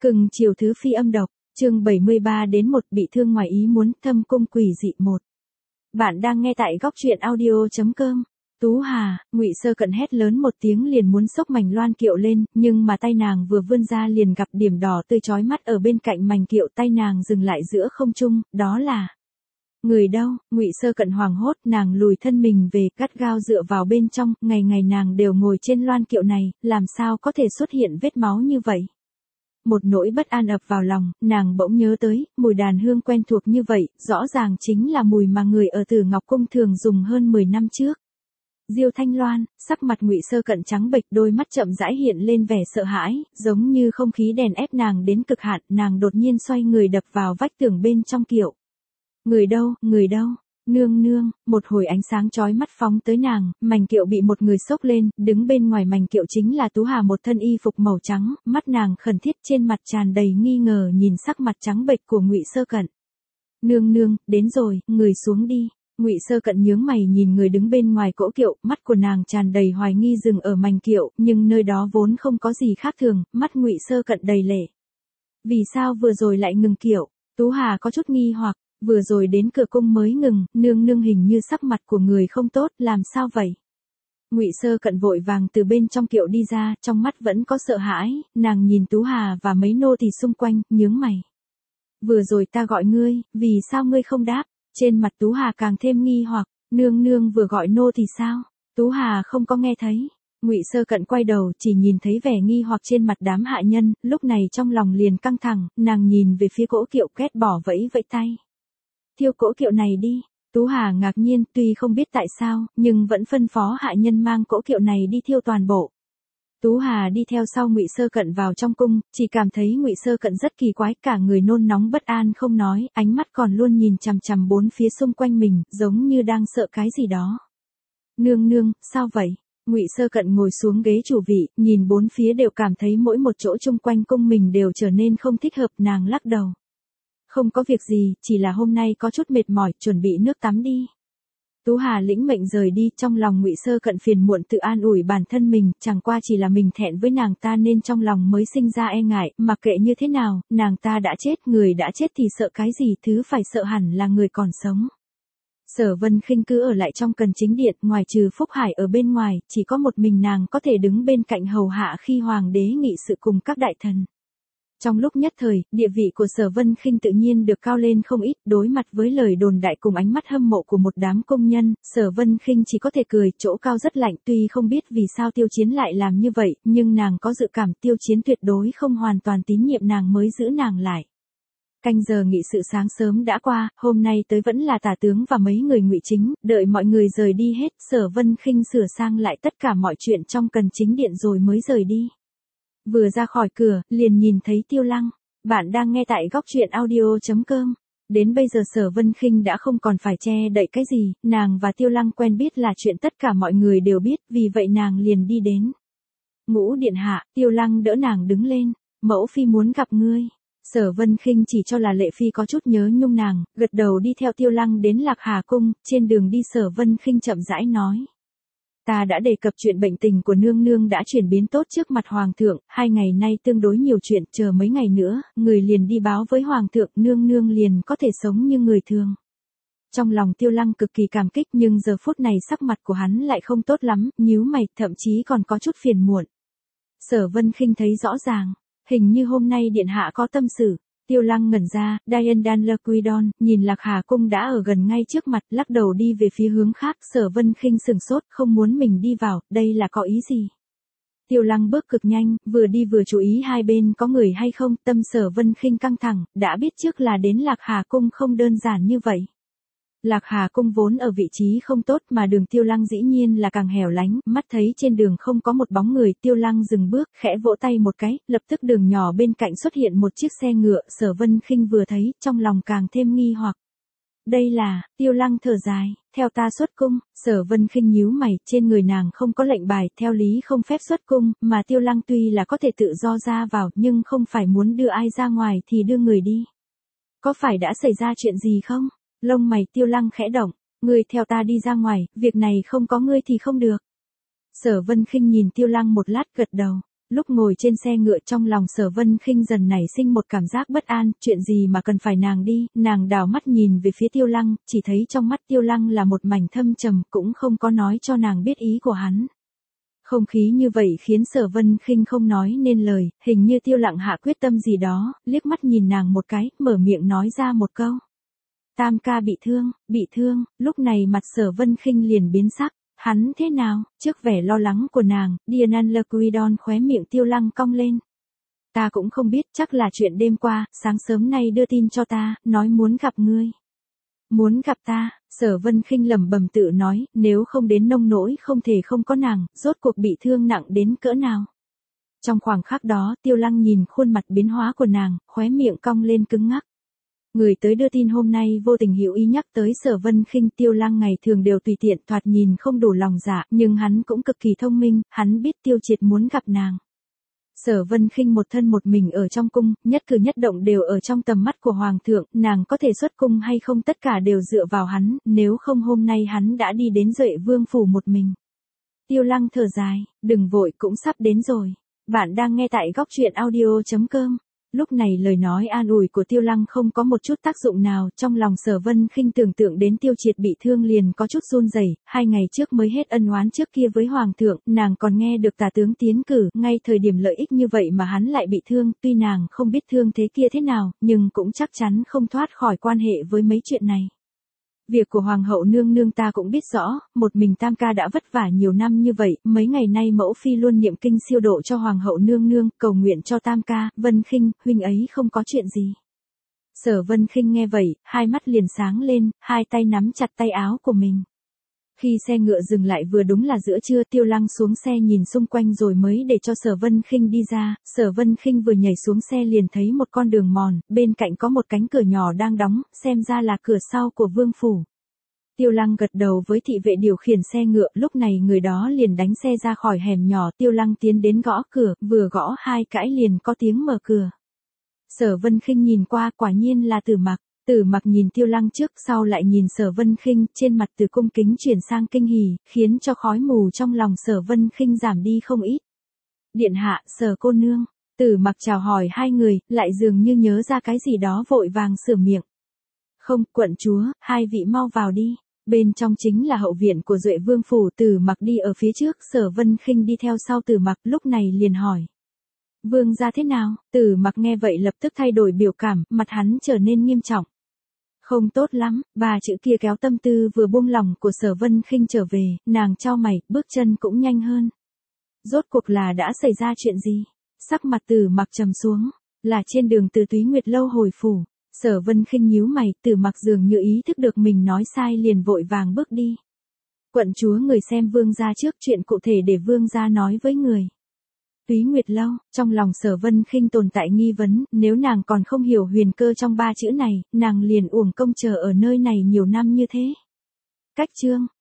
Cưng chiều thứ phi âm độc, chương 73 đến 1 bị thương ngoài ý muốn, thâm cung quỷ dị 1. Bạn đang nghe tại góc truyện audio.com. Tú Hà, Ngụy Sơ Cận hét lớn một tiếng liền muốn xốc mảnh loan kiệu lên, nhưng mà tay nàng vừa vươn ra liền gặp điểm đỏ tươi chói mắt ở bên cạnh mảnh kiệu, tay nàng dừng lại giữa không trung, đó là người đâu? Ngụy Sơ Cận hoảng hốt, nàng lùi thân mình về, gắt gao dựa vào bên trong, ngày ngày nàng đều ngồi trên loan kiệu này, làm sao có thể xuất hiện vết máu như vậy? Một nỗi bất an ập vào lòng, nàng bỗng nhớ tới, mùi đàn hương quen thuộc như vậy, rõ ràng chính là mùi mà người ở Tử Ngọc Cung thường dùng hơn 10 năm trước. Diêu Thanh Loan, sắc mặt Ngụy Sơ Cận trắng bệch, đôi mắt chậm rãi hiện lên vẻ sợ hãi, giống như không khí đèn ép nàng đến cực hạn, nàng đột nhiên xoay người đập vào vách tường bên trong kiệu. Người đâu, người đâu? Nương nương, một hồi ánh sáng chói mắt phóng tới nàng, mảnh kiệu bị một người xốc lên, đứng bên ngoài mảnh kiệu chính là Tú Hà, một thân y phục màu trắng, mắt nàng khẩn thiết, trên mặt tràn đầy nghi ngờ nhìn sắc mặt trắng bệch của Ngụy Sơ Cận. Nương nương, đến rồi, người xuống đi. Ngụy Sơ Cận nhướng mày nhìn người đứng bên ngoài cỗ kiệu, mắt của nàng tràn đầy hoài nghi dừng ở mảnh kiệu, nhưng nơi đó vốn không có gì khác thường, mắt Ngụy Sơ Cận đầy lệ. Vì sao vừa rồi lại ngừng kiệu? Tú Hà có chút nghi hoặc. Vừa rồi đến cửa cung mới ngừng, nương nương hình như sắc mặt của người không tốt, làm sao vậy? Ngụy Sơ Cận vội vàng từ bên trong kiệu đi ra, trong mắt vẫn có sợ hãi, nàng nhìn Tú Hà và mấy nô tỳ xung quanh, nhướng mày. Vừa rồi ta gọi ngươi, vì sao ngươi không đáp? Trên mặt Tú Hà càng thêm nghi hoặc, nương nương vừa gọi nô thì sao? Tú Hà không có nghe thấy. Ngụy Sơ Cận quay đầu, chỉ nhìn thấy vẻ nghi hoặc trên mặt đám hạ nhân, lúc này trong lòng liền căng thẳng, nàng nhìn về phía cỗ kiệu, ghét bỏ vẫy vẫy tay. Thiêu cỗ kiệu này đi. Tú Hà ngạc nhiên, tuy không biết tại sao, nhưng vẫn phân phó hạ nhân mang cỗ kiệu này đi thiêu toàn bộ. Tú Hà đi theo sau Ngụy Sơ Cận vào trong cung, chỉ cảm thấy Ngụy Sơ Cận rất kỳ quái, cả người nôn nóng bất an không nói, ánh mắt còn luôn nhìn chằm chằm bốn phía xung quanh mình, giống như đang sợ cái gì đó. Nương nương, sao vậy? Ngụy Sơ Cận ngồi xuống ghế chủ vị, nhìn bốn phía đều cảm thấy mỗi một chỗ chung quanh cung mình đều trở nên không thích hợp, nàng lắc đầu. Không có việc gì, chỉ là hôm nay có chút mệt mỏi, chuẩn bị nước tắm đi. Tú Hà lĩnh mệnh rời đi, trong lòng Ngụy Sơ Cận phiền muộn tự an ủi bản thân mình, chẳng qua chỉ là mình thẹn với nàng ta nên trong lòng mới sinh ra e ngại, mặc kệ như thế nào, nàng ta đã chết, người đã chết thì sợ cái gì, thứ phải sợ hẳn là người còn sống. Sở Vân Khinh cứ ở lại trong Cần Chính Điện, ngoài trừ Phúc Hải ở bên ngoài, chỉ có một mình nàng có thể đứng bên cạnh hầu hạ khi hoàng đế nghị sự cùng các đại thần. Trong lúc nhất thời, địa vị của Sở Vân Khinh tự nhiên được cao lên không ít, đối mặt với lời đồn đại cùng ánh mắt hâm mộ của một đám công nhân, Sở Vân Khinh chỉ có thể cười, chỗ cao rất lạnh, tuy không biết vì sao Tiêu Chiến lại làm như vậy, nhưng nàng có dự cảm Tiêu Chiến tuyệt đối không hoàn toàn tín nhiệm nàng mới giữ nàng lại. Canh giờ nghị sự sáng sớm đã qua, hôm nay tới vẫn là Tả tướng và mấy người Ngụy Chính, đợi mọi người rời đi hết, Sở Vân Khinh sửa sang lại tất cả mọi chuyện trong Cần Chính Điện rồi mới rời đi. Vừa ra khỏi cửa, liền nhìn thấy Tiêu Lăng. Bạn đang nghe tại góc truyện audio.com. Đến bây giờ Sở Vân Khinh đã không còn phải che đậy cái gì, nàng và Tiêu Lăng quen biết là chuyện tất cả mọi người đều biết, vì vậy nàng liền đi đến. Ngũ điện hạ, Tiêu Lăng đỡ nàng đứng lên, mẫu phi muốn gặp ngươi. Sở Vân Khinh chỉ cho là Lệ Phi có chút nhớ nhung nàng, gật đầu đi theo Tiêu Lăng đến Lạc Hà Cung, trên đường đi Sở Vân Khinh chậm rãi nói. Ta đã đề cập chuyện bệnh tình của nương nương đã chuyển biến tốt trước mặt hoàng thượng, 2 ngày nay tương đối nhiều chuyện, chờ mấy ngày nữa, người liền đi báo với hoàng thượng, nương nương liền có thể sống như người thường. Trong lòng Tiêu Lăng cực kỳ cảm kích, nhưng giờ phút này sắc mặt của hắn lại không tốt lắm, nhíu mày, thậm chí còn có chút phiền muộn. Sở Vân Khinh thấy rõ ràng, hình như hôm nay điện hạ có tâm sự. Tiêu Lăng ngẩn ra, Diane Danlaquidon, nhìn Lạc Hà Cung đã ở gần ngay trước mặt, lắc đầu đi về phía hướng khác, Sở Vân Khinh sửng sốt, không muốn mình đi vào, đây là có ý gì? Tiêu Lăng bước cực nhanh, vừa đi vừa chú ý hai bên có người hay không, tâm Sở Vân Khinh căng thẳng, đã biết trước là đến Lạc Hà Cung không đơn giản như vậy. Lạc Hà Cung vốn ở vị trí không tốt mà đường Tiêu Lăng dĩ nhiên là càng hẻo lánh, mắt thấy trên đường không có một bóng người, Tiêu Lăng dừng bước, khẽ vỗ tay một cái, lập tức đường nhỏ bên cạnh xuất hiện một chiếc xe ngựa, Sở Vân Khinh vừa thấy, trong lòng càng thêm nghi hoặc. Đây là, Tiêu Lăng thở dài, theo ta xuất cung, Sở Vân Khinh nhíu mày, trên người nàng không có lệnh bài, theo lý không phép xuất cung, mà Tiêu Lăng tuy là có thể tự do ra vào, nhưng không phải muốn đưa ai ra ngoài thì đưa người đi. Có phải đã xảy ra chuyện gì không? Lông mày Tiêu Lăng khẽ động, ngươi theo ta đi ra ngoài, việc này không có ngươi thì không được. Sở Vân Khinh nhìn Tiêu Lăng một lát gật đầu, lúc ngồi trên xe ngựa trong lòng Sở Vân Khinh dần nảy sinh một cảm giác bất an, chuyện gì mà cần phải nàng đi, nàng đảo mắt nhìn về phía Tiêu Lăng, chỉ thấy trong mắt Tiêu Lăng là một mảnh thâm trầm, cũng không có nói cho nàng biết ý của hắn. Không khí như vậy khiến Sở Vân Khinh không nói nên lời, hình như Tiêu Lặng hạ quyết tâm gì đó, liếc mắt nhìn nàng một cái, mở miệng nói ra một câu. Tam ca bị thương, lúc này mặt Sở Vân Khinh liền biến sắc, hắn thế nào, trước vẻ lo lắng của nàng, Dianan Laquidon khóe miệng Tiêu Lăng cong lên. Ta cũng không biết, chắc là chuyện đêm qua, sáng sớm nay đưa tin cho ta, nói muốn gặp ngươi. Muốn gặp ta, Sở Vân Khinh lẩm bẩm tự nói, nếu không đến nông nỗi không thể không có nàng, rốt cuộc bị thương nặng đến cỡ nào. Trong khoảng khắc đó, Tiêu Lăng nhìn khuôn mặt biến hóa của nàng, khóe miệng cong lên cứng ngắc. Người tới đưa tin hôm nay vô tình hữu ý nhắc tới Sở Vân Khinh. Tiêu Lăng ngày thường đều tùy tiện, thoạt nhìn không đủ lòng dạ, nhưng hắn cũng cực kỳ thông minh, hắn biết Tiêu Triệt muốn gặp nàng. Sở Vân Khinh một thân một mình ở trong cung, nhất cử nhất động đều ở trong tầm mắt của hoàng thượng, nàng có thể xuất cung hay không tất cả đều dựa vào hắn, nếu không hôm nay hắn đã đi đến Duệ Vương phủ một mình. Tiêu Lăng thở dài, đừng vội, cũng sắp đến rồi. Bạn đang nghe tại góc truyện audio.com. Lúc này lời nói an ủi của Tiêu Lăng không có một chút tác dụng nào, trong lòng Sở Vân Khinh tưởng tượng đến Tiêu Triệt bị thương liền có chút run rẩy. 2 ngày trước mới hết ân oán trước kia với hoàng thượng, nàng còn nghe được tả tướng tiến cử, ngay thời điểm lợi ích như vậy mà hắn lại bị thương, tuy nàng không biết thương thế kia thế nào, nhưng cũng chắc chắn không thoát khỏi quan hệ với mấy chuyện này. Việc của hoàng hậu nương nương ta cũng biết rõ, một mình Tam ca đã vất vả nhiều năm như vậy, mấy ngày nay mẫu phi luôn niệm kinh siêu độ cho hoàng hậu nương nương, cầu nguyện cho Tam ca. Vân Khinh, huynh ấy không có chuyện gì. Sở Vân Khinh nghe vậy, hai mắt liền sáng lên, hai tay nắm chặt tay áo của mình. Khi xe ngựa dừng lại vừa đúng là giữa trưa, Tiêu Lăng xuống xe nhìn xung quanh rồi mới để cho Sở Vân Khinh đi ra. Sở Vân Khinh vừa nhảy xuống xe liền thấy một con đường mòn, bên cạnh có một cánh cửa nhỏ đang đóng, xem ra là cửa sau của vương phủ. Tiêu Lăng gật đầu với thị vệ điều khiển xe ngựa, lúc này người đó liền đánh xe ra khỏi hẻm nhỏ. Tiêu Lăng tiến đến gõ cửa, vừa gõ 2 cái liền có tiếng mở cửa. Sở Vân Khinh nhìn qua, quả nhiên là Tử Mặc. Tử Mặc nhìn Tiêu Lăng trước sau lại nhìn Sở Vân Khinh, trên mặt từ cung kính chuyển sang kinh hỉ, khiến cho khói mù trong lòng Sở Vân Khinh giảm đi không ít. Điện hạ, Sở cô nương. Tử Mặc chào hỏi hai người, lại dường như nhớ ra cái gì đó vội vàng sửa miệng. Không, quận chúa, hai vị mau vào đi. Bên trong chính là hậu viện của Duệ Vương phủ. Tử Mặc đi ở phía trước, Sở Vân Khinh đi theo sau Tử Mặc, lúc này liền hỏi. Vương gia thế nào? Tử Mặc nghe vậy lập tức thay đổi biểu cảm, mặt hắn trở nên nghiêm trọng. Không tốt lắm, 3 chữ kia kéo tâm tư vừa buông lỏng của Sở Vân Khinh trở về, nàng chau mày, bước chân cũng nhanh hơn. Rốt cuộc là đã xảy ra chuyện gì? Sắc mặt Tử Mặc trầm xuống, là trên đường từ Túy Nguyệt lâu hồi phủ. Sở Vân Khinh nhíu mày, Tử Mặc dường như ý thức được mình nói sai liền vội vàng bước đi. Quận chúa, người xem vương gia trước, chuyện cụ thể để vương gia nói với người. Túy Nguyệt lâu, trong lòng Sở Vân Khinh tồn tại nghi vấn, nếu nàng còn không hiểu huyền cơ trong 3 chữ này, nàng liền uổng công chờ ở nơi này nhiều năm như thế. Cách chương,